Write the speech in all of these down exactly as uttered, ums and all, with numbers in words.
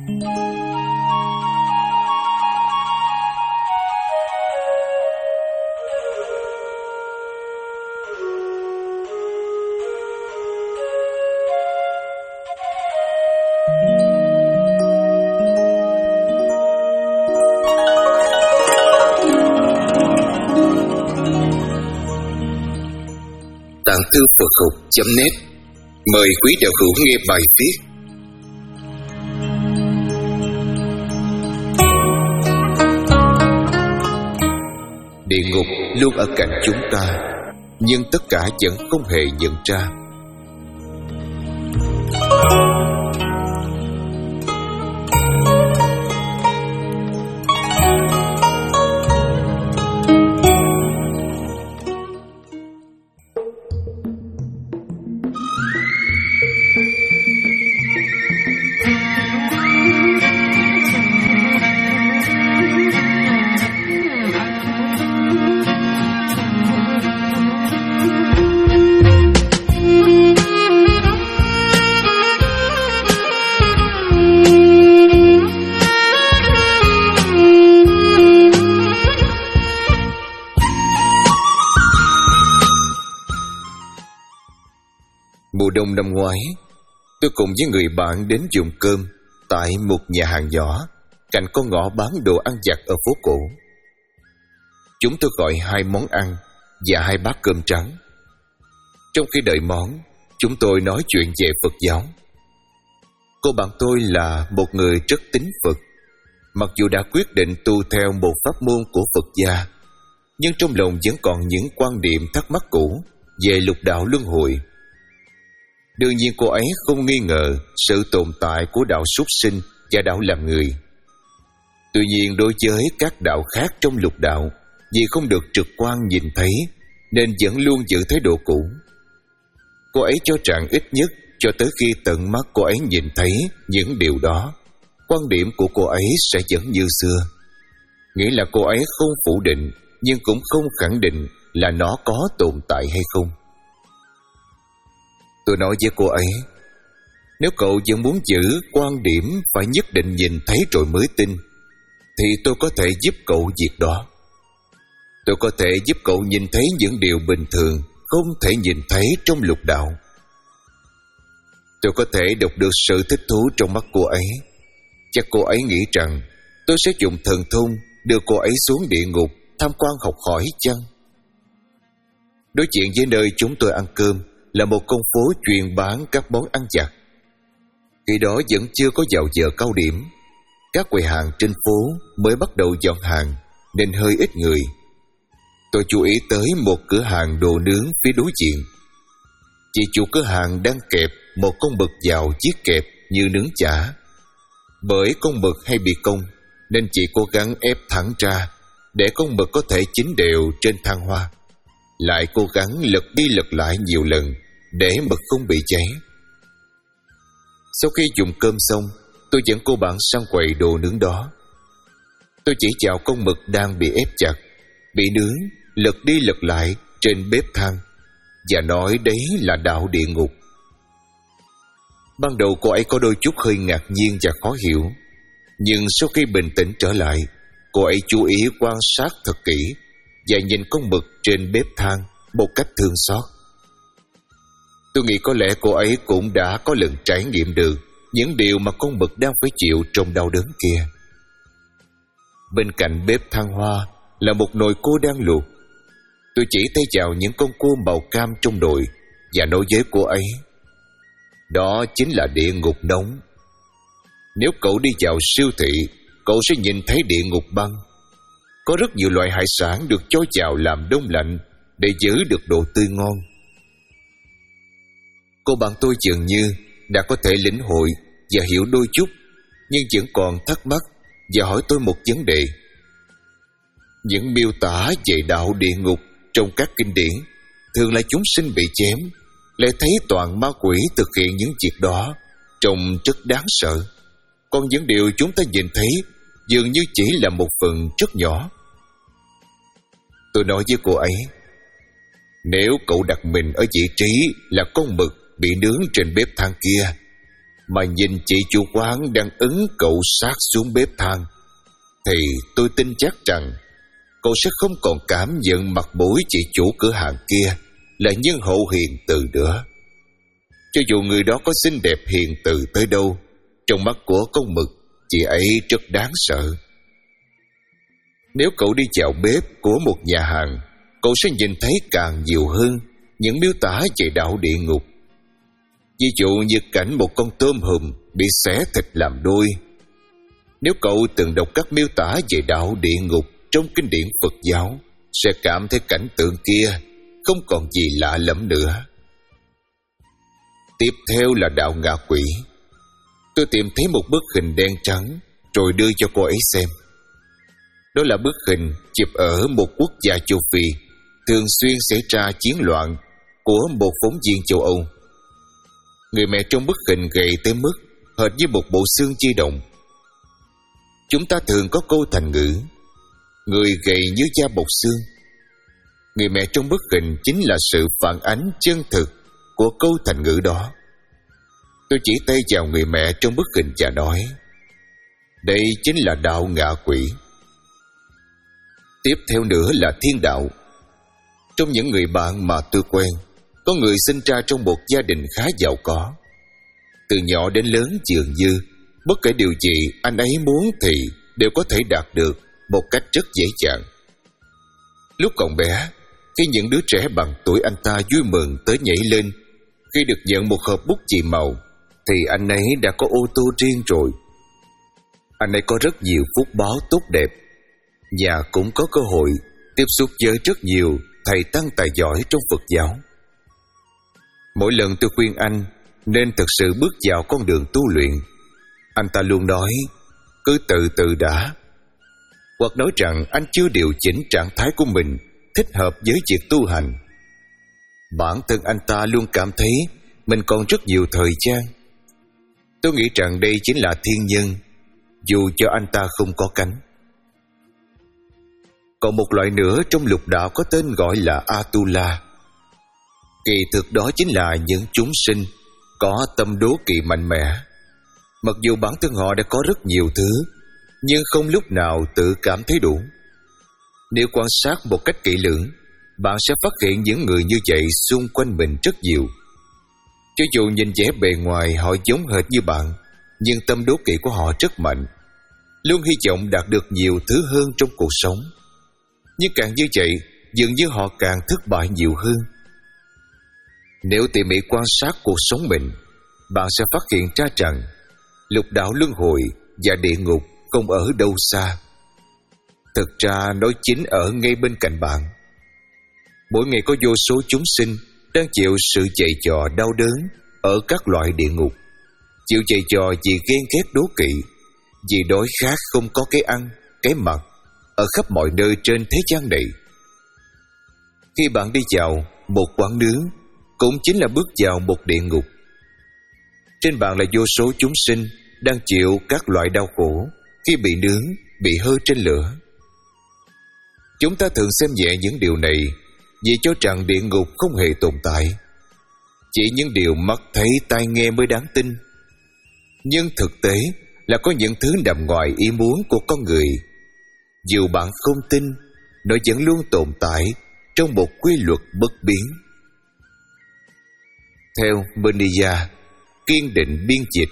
Tạng thư Phật học chấm net mời quý đạo hữu nghe bài viết Địa ngục luôn ở cạnh chúng ta, nhưng tất cả vẫn không hề nhận ra. Mùa đông năm ngoái, tôi cùng với người bạn đến dùng cơm tại một nhà hàng nhỏ cạnh con ngõ bán đồ ăn vặt ở phố cổ. Chúng tôi gọi hai món ăn và hai bát cơm trắng. Trong khi đợi món, chúng tôi nói chuyện về Phật giáo. Cô bạn tôi là một người rất tín Phật. Mặc dù đã quyết định tu theo một pháp môn của Phật gia, nhưng trong lòng vẫn còn những quan niệm thắc mắc cũ về lục đạo luân hồi. Đương nhiên cô ấy không nghi ngờ sự tồn tại của đạo súc sinh và đạo làm người. Tuy nhiên đối với các đạo khác trong lục đạo, vì không được trực quan nhìn thấy nên vẫn luôn giữ thái độ cũ. Cô ấy cho rằng ít nhất cho tới khi tận mắt cô ấy nhìn thấy những điều đó, quan điểm của cô ấy sẽ vẫn như xưa. Nghĩa là cô ấy không phủ định nhưng cũng không khẳng định là nó có tồn tại hay không. Tôi nói với cô ấy, nếu cậu vẫn muốn giữ quan điểm phải nhất định nhìn thấy rồi mới tin, thì tôi có thể giúp cậu việc đó. Tôi có thể giúp cậu nhìn thấy những điều bình thường không thể nhìn thấy trong lục đạo. Tôi có thể đọc được sự thích thú trong mắt cô ấy. Chắc cô ấy nghĩ rằng tôi sẽ dùng thần thông đưa cô ấy xuống địa ngục tham quan học hỏi chăng? Đối diện với nơi chúng tôi ăn cơm là một con phố chuyên bán các món ăn vặt. Khi đó vẫn chưa có vào giờ cao điểm. Các quầy hàng trên phố mới bắt đầu dọn hàng nên hơi ít người. Tôi chú ý tới một cửa hàng đồ nướng phía đối diện. Chị chủ cửa hàng đang kẹp một con mực vào chiếc kẹp như nướng chả. Bởi con mực hay bị cong nên chị cố gắng ép thẳng ra để con mực có thể chín đều trên than hoa. Lại cố gắng lật đi lật lại nhiều lần để mực không bị cháy. Sau khi dùng cơm xong, tôi dẫn cô bạn sang quầy đồ nướng đó. Tôi chỉ chào con mực đang bị ép chặt, bị nướng, lật đi lật lại trên bếp than và nói đấy là đạo địa ngục. Ban đầu cô ấy có đôi chút hơi ngạc nhiên và khó hiểu, nhưng sau khi bình tĩnh trở lại, cô ấy chú ý quan sát thật kỹ và nhìn con mực trên bếp than một cách thương xót. Tôi nghĩ có lẽ cô ấy cũng đã có lần trải nghiệm được những điều mà con mực đang phải chịu trong đau đớn kia. Bên cạnh bếp than hoa là một nồi cua đang luộc. Tôi chỉ tay vào những con cua màu cam trong nồi và nói với cô ấy, đó chính là địa ngục nóng. Nếu cậu đi vào siêu thị, cậu sẽ nhìn thấy địa ngục băng. Có rất nhiều loại hải sản được cho vào làm đông lạnh để giữ được độ tươi ngon. Cô bạn tôi dường như đã có thể lĩnh hội và hiểu đôi chút, nhưng vẫn còn thắc mắc và hỏi tôi một vấn đề. Những miêu tả về đạo địa ngục trong các kinh điển thường là chúng sinh bị chém, lại thấy toàn ma quỷ thực hiện những việc đó, trông rất đáng sợ. Còn những điều chúng ta nhìn thấy dường như chỉ là một phần rất nhỏ. Tôi nói với cô ấy, nếu cậu đặt mình ở vị trí là con mực bị nướng trên bếp than kia, mà nhìn chị chủ quán đang ấn cậu sát xuống bếp than, thì tôi tin chắc rằng cậu sẽ không còn cảm nhận mặt mũi chị chủ cửa hàng kia là nhân hậu hiền từ nữa. Cho dù người đó có xinh đẹp hiền từ tới đâu, trong mắt của con mực, chị ấy rất đáng sợ. Nếu cậu đi vào bếp của một nhà hàng, cậu sẽ nhìn thấy càng nhiều hơn những miêu tả về đạo địa ngục. Ví dụ như cảnh một con tôm hùm bị xé thịt làm đôi. Nếu cậu từng đọc các miêu tả về đạo địa ngục trong kinh điển Phật giáo, sẽ cảm thấy cảnh tượng kia không còn gì lạ lẫm nữa. Tiếp theo là đạo ngạ quỷ. Tôi tìm thấy một bức hình đen trắng rồi đưa cho cô ấy xem. Đó là bức hình chụp ở một quốc gia châu Phi thường xuyên xảy ra chiến loạn của một phóng viên châu Âu. Người mẹ trong bức hình gầy tới mức hệt như một bộ xương di động. Chúng ta thường có câu thành ngữ người gầy như da bọc xương. Người mẹ trong bức hình chính là sự phản ánh chân thực của câu thành ngữ đó. Tôi chỉ tay vào người mẹ trong bức hình và nói, đây chính là đạo ngạ quỷ. Tiếp theo nữa là thiên đạo. Trong những người bạn mà tôi quen, có người sinh ra trong một gia đình khá giàu có. Từ nhỏ đến lớn dường như bất kể điều gì anh ấy muốn thì đều có thể đạt được một cách rất dễ dàng. Lúc còn bé, khi những đứa trẻ bằng tuổi anh ta vui mừng tới nhảy lên khi được nhận một hộp bút chì màu, thì anh ấy đã có ô tô riêng rồi. Anh ấy có rất nhiều phúc báo tốt đẹp, và cũng có cơ hội tiếp xúc với rất nhiều thầy tăng tài giỏi trong Phật giáo. Mỗi lần tôi khuyên anh nên thực sự bước vào con đường tu luyện, anh ta luôn nói cứ từ từ đã, hoặc nói rằng anh chưa điều chỉnh trạng thái của mình thích hợp với việc tu hành. Bản thân anh ta luôn cảm thấy mình còn rất nhiều thời gian. Tôi nghĩ rằng đây chính là thiên nhân, dù cho anh ta không có cánh. Còn một loại nữa trong lục đạo có tên gọi là Atula. Kỳ thực đó chính là những chúng sinh có tâm đố kỵ mạnh mẽ. Mặc dù bản thân họ đã có rất nhiều thứ, nhưng không lúc nào tự cảm thấy đủ. Nếu quan sát một cách kỹ lưỡng, bạn sẽ phát hiện những người như vậy xung quanh mình rất nhiều. Cho dù nhìn vẻ bề ngoài họ giống hệt như bạn, nhưng tâm đố kỵ của họ rất mạnh, luôn hy vọng đạt được nhiều thứ hơn trong cuộc sống. Nhưng càng như vậy, dường như họ càng thất bại nhiều hơn. Nếu tỉ mỉ quan sát cuộc sống mình, bạn sẽ phát hiện ra rằng lục đạo luân hồi và địa ngục không ở đâu xa. Thực ra nó chính ở ngay bên cạnh bạn. Mỗi ngày có vô số chúng sinh đang chịu sự giày vò đau đớn ở các loại địa ngục, chịu giày vò vì ghen ghét đố kỵ, vì đói khát không có cái ăn, cái mặc ở khắp mọi nơi trên thế gian này. Khi bạn đi vào một quán nướng, cũng chính là bước vào một địa ngục. Trên bàn là vô số chúng sinh đang chịu các loại đau khổ khi bị nướng, bị hơ trên lửa. Chúng ta thường xem nhẹ những điều này vì cho rằng địa ngục không hề tồn tại. Chỉ những điều mắt thấy tai nghe mới đáng tin. Nhưng thực tế là có những thứ nằm ngoài ý muốn của con người. Dù bạn không tin, nó vẫn luôn tồn tại trong một quy luật bất biến. Theo Meniya, kiên định biên dịch.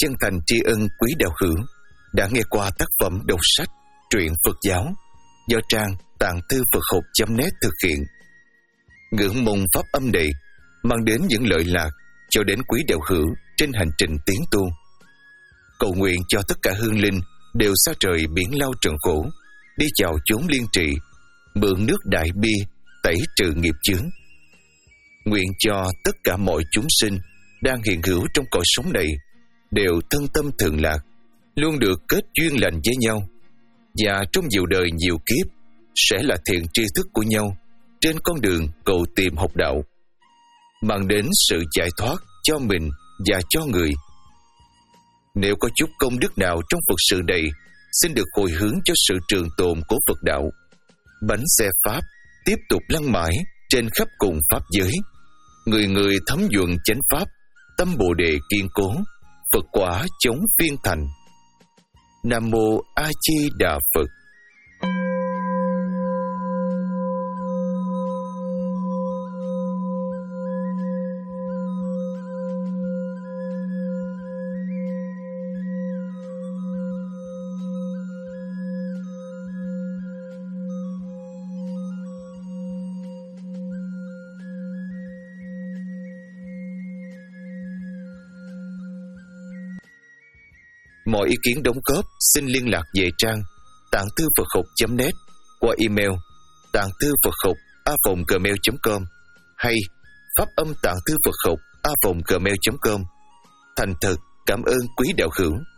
chân thành tri ân quý đạo hữu đã nghe qua tác phẩm đọc sách truyện Phật giáo do trang tạng thư Phật học chấm net thực hiện. Ngưỡng mong pháp âm này mang đến những lợi lạc cho đến quý đạo hữu trên hành trình tiến tu. Cầu nguyện cho tất cả hương linh đều xa trời biển lao trần khổ, đi chào chốn liên trị, mượn nước đại bi tẩy trừ nghiệp chướng. Nguyện cho tất cả mọi chúng sinh đang hiện hữu trong cõi sống này đều thân tâm thường lạc, luôn được kết duyên lành với nhau, và trong nhiều đời nhiều kiếp sẽ là thiện tri thức của nhau trên con đường cầu tìm học đạo, mang đến sự giải thoát cho mình và cho người. Nếu có chút công đức nào trong Phật sự này, xin được hồi hướng cho sự trường tồn của Phật đạo. Bánh xe Pháp tiếp tục lăn mãi trên khắp cùng Pháp giới, người người thấm nhuận chánh Pháp, tâm Bồ Đề kiên cố, Phật quả chống phiên thành. Nam Mô A Di Đà Phật. Mọi ý kiến đóng góp xin liên lạc về trang tạng thư Phật học chấm net qua email tạng thư Phật học a vòng gmail chấm com hay pháp âm tạng thư Phật học a vòng gmail chấm com. Thành thật cảm ơn quý đạo hữu.